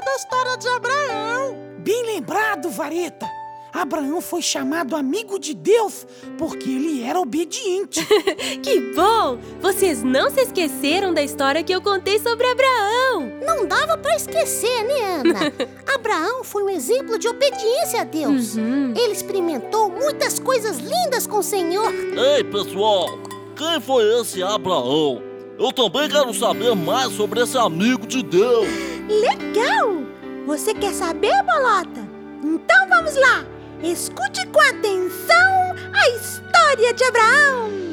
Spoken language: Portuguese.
da história de Abraão. Bem lembrado, Vareta. Abraão foi chamado amigo de Deus porque ele era obediente. Que bom! Vocês não se esqueceram da história que eu contei sobre Abraão. Não dava pra esquecer, né, Ana? Abraão foi um exemplo de obediência a Deus. Ele experimentou muitas coisas lindas com o Senhor. Ei, pessoal, quem foi esse Abraão? Eu também quero saber mais sobre esse amigo de Deus. Legal! Você quer saber, Bolota? Então vamos lá! Escute com atenção a história de Abraão!